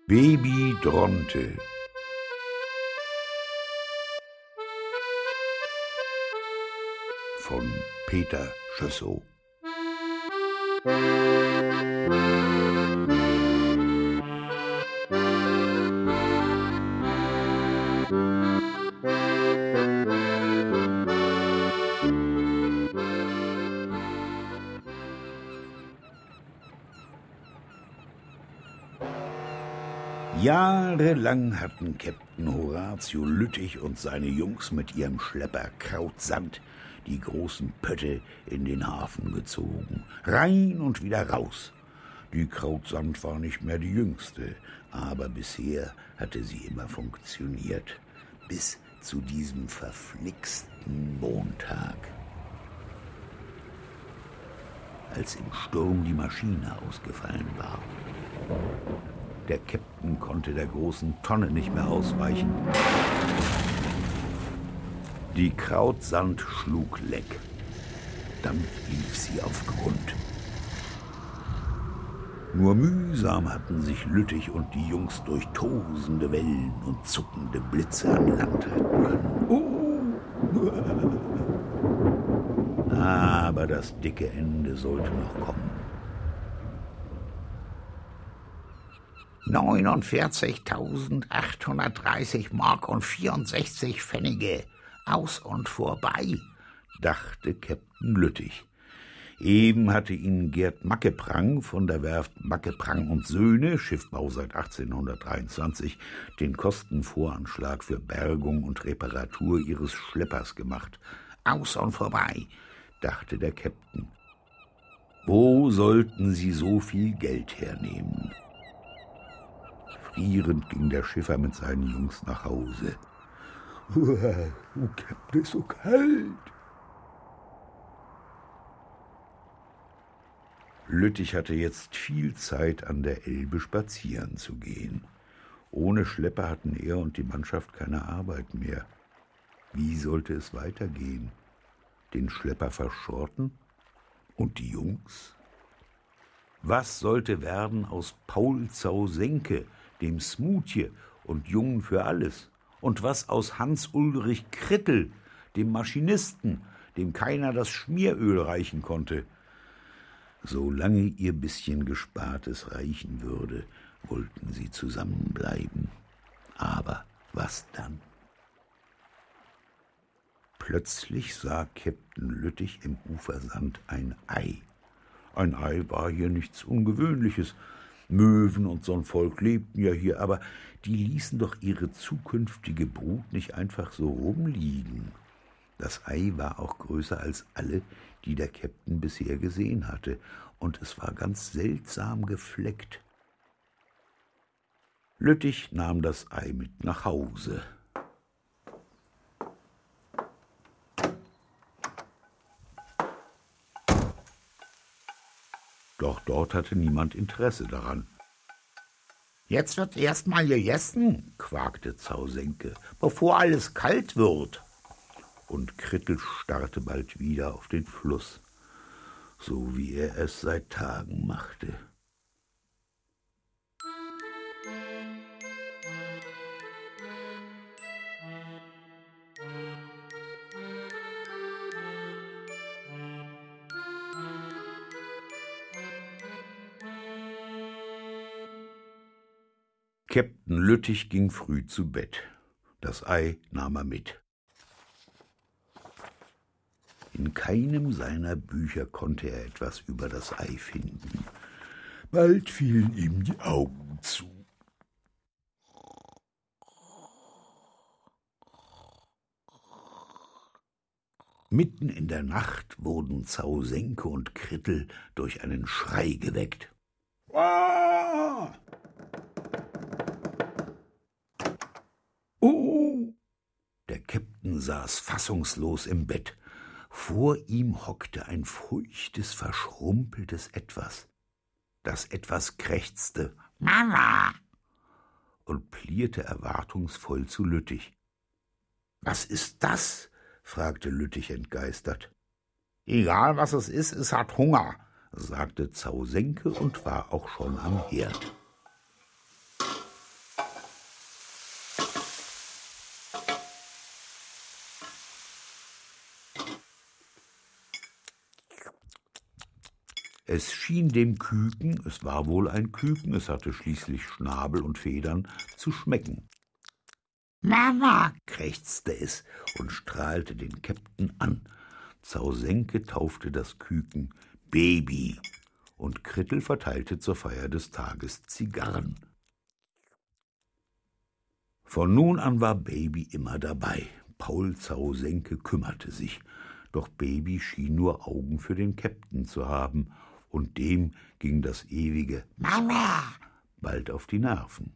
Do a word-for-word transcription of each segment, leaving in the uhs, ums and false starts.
Baby Dronte. Von Peter Schössow. Jahrelang hatten Käpt'n Horatio Lüttich und seine Jungs mit ihrem Schlepper Krautsand die großen Pötte in den Hafen gezogen. Rein und wieder raus. Die Krautsand war nicht mehr die jüngste, aber bisher hatte sie immer funktioniert. Bis zu diesem verflixten Montag. Als im Sturm die Maschine ausgefallen war. Der Käpt'n konnte der großen Tonne nicht mehr ausweichen. Die Krautsand schlug leck. Dann lief sie auf Grund. Nur mühsam hatten sich Lüttich und die Jungs durch tosende Wellen und zuckende Blitze an Land halten können. Uh. Aber das dicke Ende sollte noch kommen. neunundvierzigtausendachthundertdreißig Mark und vierundsechzig Pfennige. Aus und vorbei, dachte Käpt'n Lüttich. Eben hatte ihn Gerd Mackeprang von der Werft Mackeprang und Söhne, Schiffbau seit achtzehnhundertdreiundzwanzig, den Kostenvoranschlag für Bergung und Reparatur ihres Schleppers gemacht. Aus und vorbei, dachte der Käpt'n. Wo sollten sie so viel Geld hernehmen? Frierend ging der Schiffer mit seinen Jungs nach Hause. Oh, Käpt'n, ist so kalt. Lüttich hatte jetzt viel Zeit, an der Elbe spazieren zu gehen. Ohne Schlepper hatten er und die Mannschaft keine Arbeit mehr. Wie sollte es weitergehen? Den Schlepper verschrotten? Und die Jungs? Was sollte werden aus Paul Zausenke, dem Smutje und Jungen für alles? Und was aus Hans-Ulrich Krittel, dem Maschinisten, dem keiner das Schmieröl reichen konnte? Solange ihr bisschen Gespartes reichen würde, wollten sie zusammenbleiben. Aber was dann? Plötzlich sah Käpt'n Lüttich im Ufersand ein Ei. Ein Ei war hier nichts Ungewöhnliches. Möwen und so'n Volk lebten ja hier, aber die ließen doch ihre zukünftige Brut nicht einfach so rumliegen. Das Ei war auch größer als alle, die der Käpt'n bisher gesehen hatte, und es war ganz seltsam gefleckt. Lüttich nahm das Ei mit nach Hause. Doch dort hatte niemand Interesse daran. »Jetzt wird erst mal gegessen«, quakte Zausenke, »bevor alles kalt wird.« Und Krittel starrte bald wieder auf den Fluss, so wie er es seit Tagen machte. Käpt'n Lüttich ging früh zu Bett. Das Ei nahm er mit. In keinem seiner Bücher konnte er etwas über das Ei finden. Bald fielen ihm die Augen zu. Mitten in der Nacht wurden Zausenke und Krittel durch einen Schrei geweckt. Ah! Oh! Der Käpt'n saß fassungslos im Bett. Vor ihm hockte ein feuchtes, verschrumpeltes Etwas. Das Etwas krächzte »Mama!« und plierte erwartungsvoll zu Lüttich. »Was ist das?« fragte Lüttich entgeistert. »Egal, was es ist, es hat Hunger«, sagte Zausenke und war auch schon am Herd. Es schien dem Küken, es war wohl ein Küken, es hatte schließlich Schnabel und Federn, zu schmecken. »Mama«, krächzte es und strahlte den Käpt'n an. Zausenke taufte das Küken Baby und Krittel verteilte zur Feier des Tages Zigarren. Von nun an war Baby immer dabei. Paul Zausenke kümmerte sich, doch Baby schien nur Augen für den Käpt'n zu haben, und dem ging das ewige »Mama« bald auf die Nerven.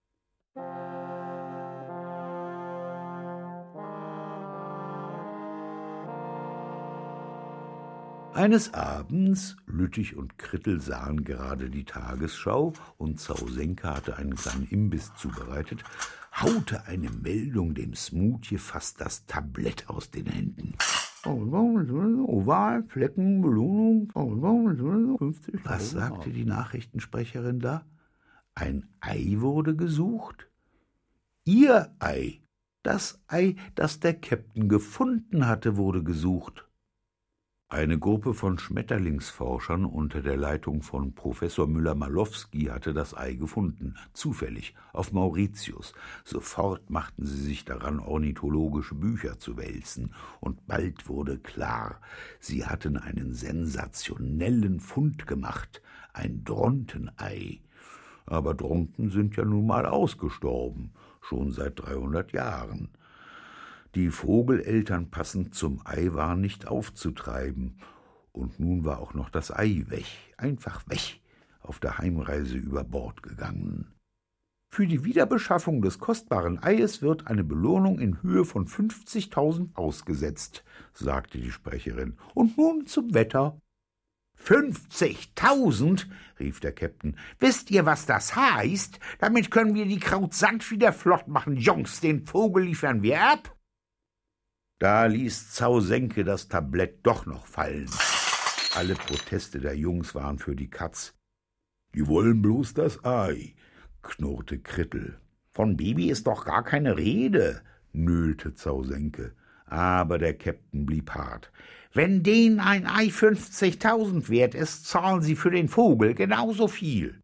Eines Abends, Lüttich und Krittel sahen gerade die Tagesschau und Zausenke hatte einen kleinen Imbiss zubereitet, haute eine Meldung dem Smutje fast das Tablett aus den Händen. Oval, Flecken, Belohnung, fünfzig. Was sagte die Nachrichtensprecherin da? Ein Ei wurde gesucht? Ihr Ei, das Ei, das der Käpt'n gefunden hatte, wurde gesucht. Eine Gruppe von Schmetterlingsforschern unter der Leitung von Professor Müller-Malowski hatte das Ei gefunden, zufällig, auf Mauritius. Sofort machten sie sich daran, ornithologische Bücher zu wälzen, und bald wurde klar, sie hatten einen sensationellen Fund gemacht, ein Drontenei. Aber Dronten sind ja nun mal ausgestorben, schon seit dreihundert Jahren. Die Vogeleltern passend zum Ei waren nicht aufzutreiben, und nun war auch noch das Ei weg, einfach weg, auf der Heimreise über Bord gegangen. Für die Wiederbeschaffung des kostbaren Eies wird eine Belohnung in Höhe von fünfzigtausend ausgesetzt, sagte die Sprecherin. Und nun zum Wetter. »Fünfzigtausend«, rief der Käpt'n. »Wisst ihr, was das heißt? Damit können wir die Krautsand wieder flott machen. Jungs, den Vogel liefern wir ab.« Da ließ Zausenke das Tablett doch noch fallen. Alle Proteste der Jungs waren für die Katz. »Die wollen bloß das Ei«, knurrte Krittel. »Von Baby ist doch gar keine Rede«, nölte Zausenke. Aber der Käpt'n blieb hart. »Wenn denen ein Ei fünfzigtausend wert ist, zahlen sie für den Vogel genauso viel.«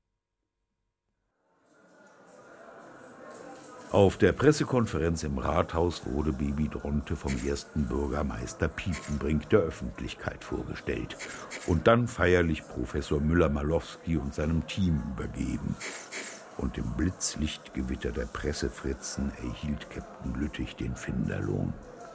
Auf der Pressekonferenz im Rathaus wurde Baby Dronte vom ersten Bürgermeister Piepenbrink der Öffentlichkeit vorgestellt und dann feierlich Professor Müller-Malowski und seinem Team übergeben. Und im Blitzlichtgewitter der Pressefritzen erhielt Käpt'n Lüttich den Finderlohn.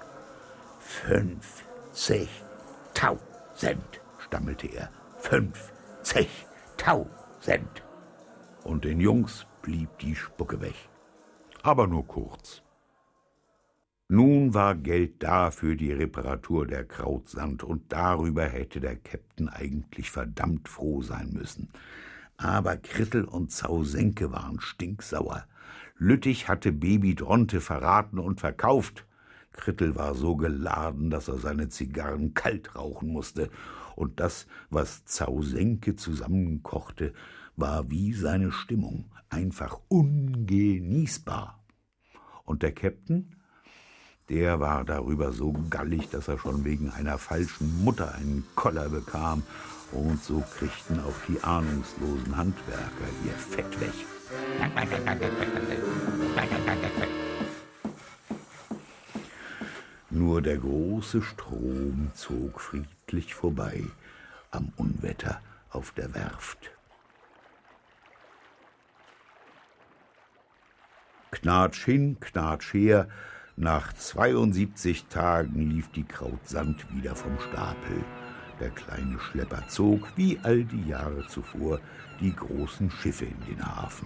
»Fünfzigtausend«, stammelte er, »fünfzigtausend«. Und den Jungs blieb die Spucke weg. Aber nur kurz. Nun war Geld da für die Reparatur der Krautsand, und darüber hätte der Käpt'n eigentlich verdammt froh sein müssen. Aber Krittel und Zausenke waren stinksauer. Lüttich hatte Baby Dronte verraten und verkauft. Krittel war so geladen, dass er seine Zigarren kalt rauchen musste, und das, was Zausenke zusammenkochte, war wie seine Stimmung, einfach ungenießbar. Und der Käpt'n, der war darüber so gallig, dass er schon wegen einer falschen Mutter einen Koller bekam, und so kriegten auch die ahnungslosen Handwerker ihr Fett weg. Nur der große Strom zog friedlich vorbei am Unwetter auf der Werft. Knatsch hin, Knatsch her, nach zweiundsiebzig Tagen lief die Krautsand wieder vom Stapel. Der kleine Schlepper zog, wie all die Jahre zuvor, die großen Schiffe in den Hafen.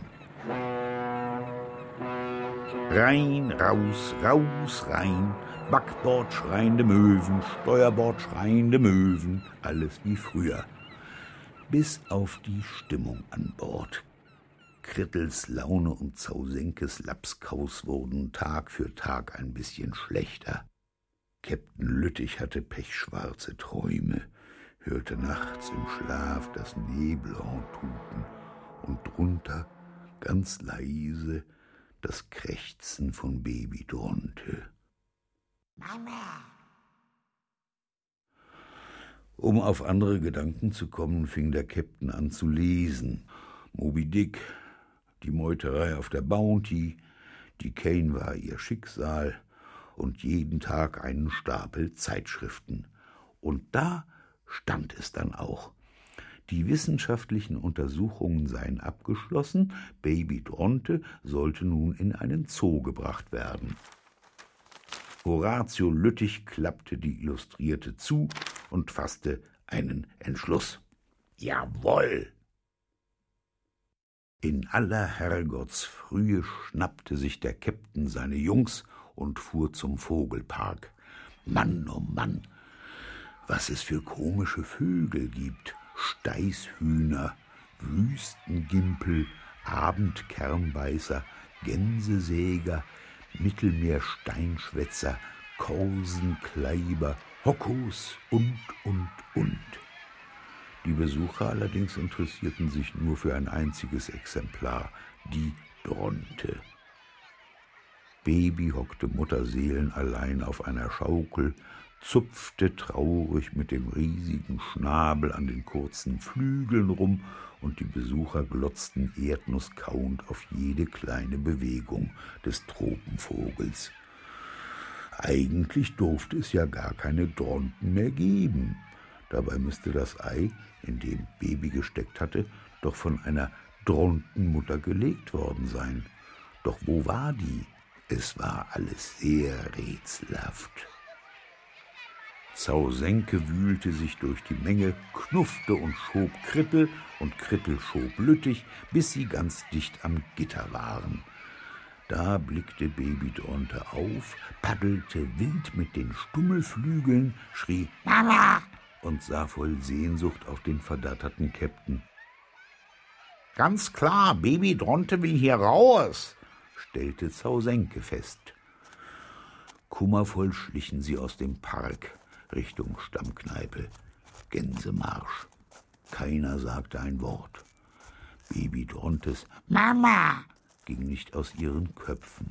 Rein, raus, raus, rein, Backbord schreiende Möwen, Steuerbord schreiende Möwen, alles wie früher. Bis auf die Stimmung an Bord. Krittels Laune und Zausenkes Lapskaus wurden Tag für Tag ein bisschen schlechter. Käpt'n Lüttich hatte pechschwarze Träume, hörte nachts im Schlaf das Nebelhorn tuten und drunter, ganz leise, das Krächzen von Baby Dronte. Mama! Um auf andere Gedanken zu kommen, fing der Käpt'n an zu lesen. Moby Dick, die Meuterei auf der Bounty, die Kane war ihr Schicksal und jeden Tag einen Stapel Zeitschriften. Und da stand es dann auch. Die wissenschaftlichen Untersuchungen seien abgeschlossen, Baby Dronte sollte nun in einen Zoo gebracht werden. Horatio Lüttich klappte die Illustrierte zu und fasste einen Entschluss. Jawohl! In aller Herrgottsfrühe schnappte sich der Käpt'n seine Jungs und fuhr zum Vogelpark. Mann, oh Mann, was es für komische Vögel gibt. Steißhühner, Wüstengimpel, Abendkernbeißer, Gänsesäger, Mittelmeersteinschwätzer, Korsenkleiber, Hockos und, und, und. Die Besucher allerdings interessierten sich nur für ein einziges Exemplar, die Dronte. Baby hockte mutterseelenallein auf einer Schaukel, zupfte traurig mit dem riesigen Schnabel an den kurzen Flügeln rum, und die Besucher glotzten erdnusskauend auf jede kleine Bewegung des Tropenvogels. Eigentlich durfte es ja gar keine Dronten mehr geben. Dabei müsste das Ei, in dem Baby gesteckt hatte, doch von einer Drontenmutter gelegt worden sein. Doch wo war die? Es war alles sehr rätselhaft. Zausenke wühlte sich durch die Menge, knuffte und schob Krittel, und Krittel schob Lüttich, bis sie ganz dicht am Gitter waren. Da blickte Baby Dronte auf, paddelte wild mit den Stummelflügeln, schrie »Mama!« und sah voll Sehnsucht auf den verdatterten Käpt'n. »Ganz klar, Baby Dronte will hier raus«, stellte Zausenke fest. Kummervoll schlichen sie aus dem Park Richtung Stammkneipe. Gänsemarsch. Keiner sagte ein Wort. Baby Drontes »Mama!« ging nicht aus ihren Köpfen.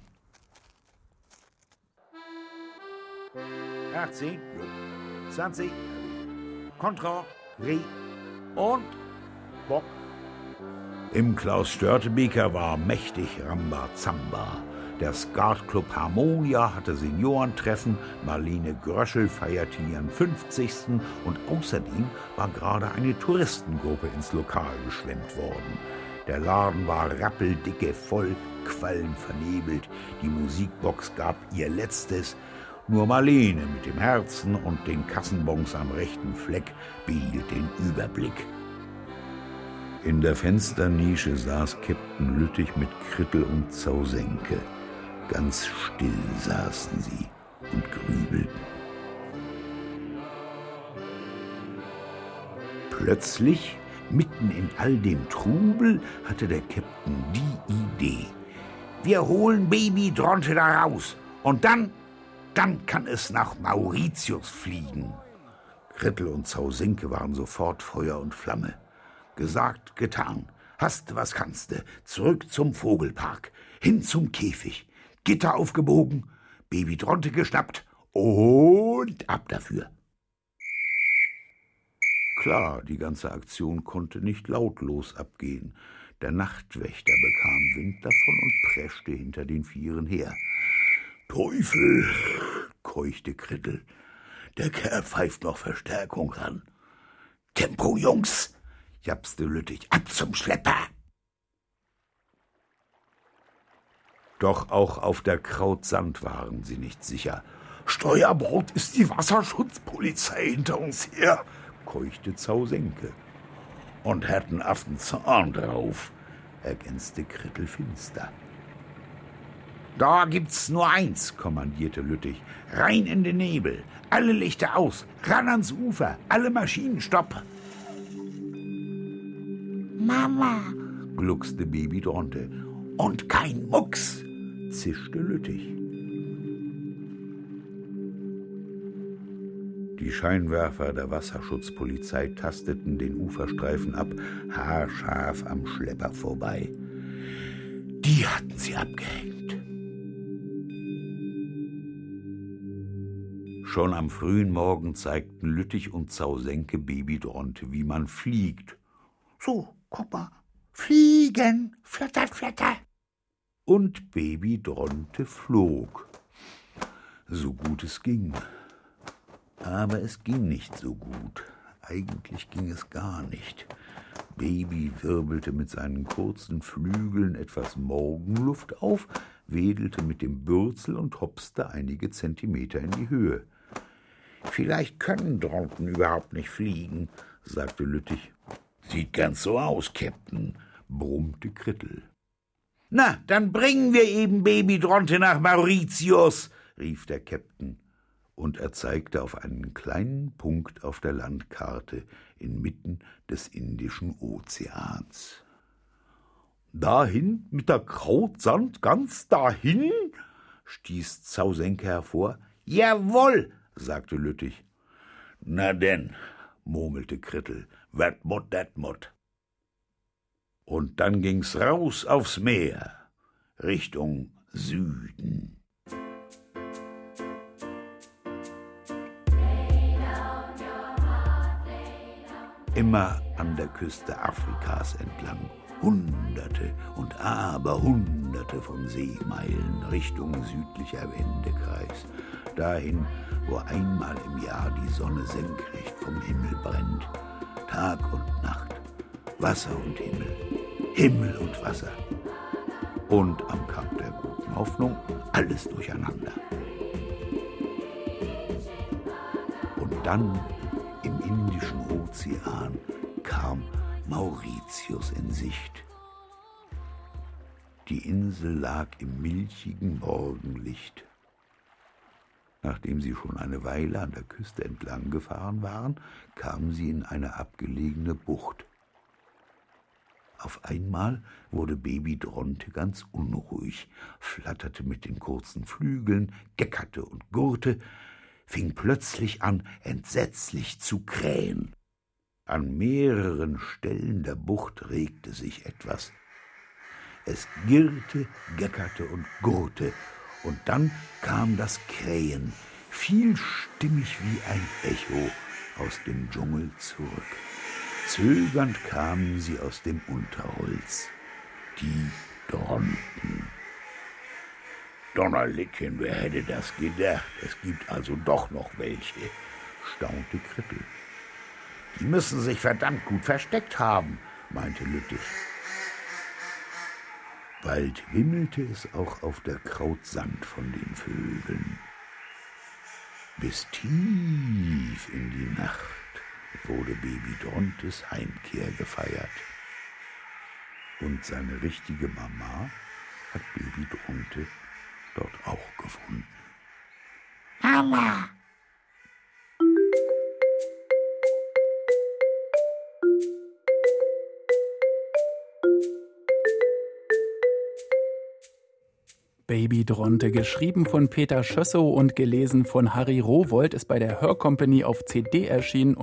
achtzehn, zwanzig, Kontra, Re und Bock. Im Klaus Störtebeker war mächtig Rambazamba. Der Skatclub Harmonia hatte Seniorentreffen, Marlene Gröschel feierte ihren fünfzigsten und außerdem war gerade eine Touristengruppe ins Lokal geschwemmt worden. Der Laden war rappeldicke voll, qualmvernebelt, die Musikbox gab ihr Letztes. Nur Marlene mit dem Herzen und den Kassenbons am rechten Fleck behielt den Überblick. In der Fensternische saß Käpt'n Lüttich mit Krittel und Zausenke. Ganz still saßen sie und grübelten. Plötzlich, mitten in all dem Trubel, hatte der Käpt'n die Idee. Wir holen Baby Dronte da raus und dann, dann kann es nach Mauritius fliegen. Krittel und Zausenke waren sofort Feuer und Flamme. Gesagt, getan. Hast was kannste. Zurück zum Vogelpark. Hin zum Käfig. Gitter aufgebogen. Baby Dronte geschnappt. Und ab dafür. Klar, die ganze Aktion konnte nicht lautlos abgehen. Der Nachtwächter bekam Wind davon und preschte hinter den Vieren her. »Teufel«, keuchte Krittel. »Der Kerl pfeift noch Verstärkung ran.« »Tempo, Jungs«, japste Lüttich, »ab zum Schlepper!« Doch auch auf der Krautsand waren sie nicht sicher. »Steuerbord ist die Wasserschutzpolizei hinter uns her«, keuchte Zausenke. »Und hat einen Affenzahn drauf«, ergänzte Krittel finster. »Da gibt's nur eins«, kommandierte Lüttich. »Rein in den Nebel, alle Lichter aus, ran ans Ufer, alle Maschinen stopp!« »Mama«, gluckste Baby Dronte. »Und kein Mucks«, zischte Lüttich. Die Scheinwerfer der Wasserschutzpolizei tasteten den Uferstreifen ab, haarscharf am Schlepper vorbei. Die hatten sie abgehängt. Schon am frühen Morgen zeigten Lüttich und Zausenke Baby Dronte, wie man fliegt. »So, guck mal, fliegen, flatter, flatter!« Und Baby Dronte flog, so gut es ging. Aber es ging nicht so gut. Eigentlich ging es gar nicht. Baby wirbelte mit seinen kurzen Flügeln etwas Morgenluft auf, wedelte mit dem Bürzel und hopste einige Zentimeter in die Höhe. »Vielleicht können Dronten überhaupt nicht fliegen«, sagte Lüttich. »Sieht ganz so aus, Käpt'n«, brummte Krittel. »Na, dann bringen wir eben Baby Dronte nach Mauritius«, rief der Käpt'n. Und er zeigte auf einen kleinen Punkt auf der Landkarte inmitten des Indischen Ozeans. »Dahin mit der Krautsand, ganz dahin?« stieß Zausenke hervor. »Jawohl«, sagte Lüttich. »Na denn«, murmelte Krittel, »wat mut, dat mut.« Und dann ging's raus aufs Meer, Richtung Süden. Immer an der Küste Afrikas entlang, Hunderte und Aberhunderte von Seemeilen Richtung südlicher Wendekreis, dahin, wo einmal im Jahr die Sonne senkrecht vom Himmel brennt, Tag und Nacht, Wasser und Himmel, Himmel und Wasser. Und am Kap der Guten Hoffnung alles durcheinander. Und dann im Indischen Ozean kam Mauritius in Sicht. Die Insel lag im milchigen Morgenlicht. Nachdem sie schon eine Weile an der Küste entlang gefahren waren, kamen sie in eine abgelegene Bucht. Auf einmal wurde Baby Dronte ganz unruhig, flatterte mit den kurzen Flügeln, geckerte und gurrte, fing plötzlich an, entsetzlich zu krähen. An mehreren Stellen der Bucht regte sich etwas. Es girrte, geckerte und gurrte, und dann kam das Krähen, vielstimmig wie ein Echo, aus dem Dschungel zurück. Zögernd kamen sie aus dem Unterholz, die Dronten. »Donnerlittchen, wer hätte das gedacht? Es gibt also doch noch welche«, staunte Krittel. »Die müssen sich verdammt gut versteckt haben«, meinte Lüttich. Bald wimmelte es auch auf der Krautsand von den Vögeln. Bis tief in die Nacht wurde Baby Drontes Heimkehr gefeiert. Und seine richtige Mama hat Baby Dronte dort auch gefunden. Mama! Baby Dronte, geschrieben von Peter Schössow und gelesen von Harry Rowohlt, ist bei der Hörcompany auf C D erschienen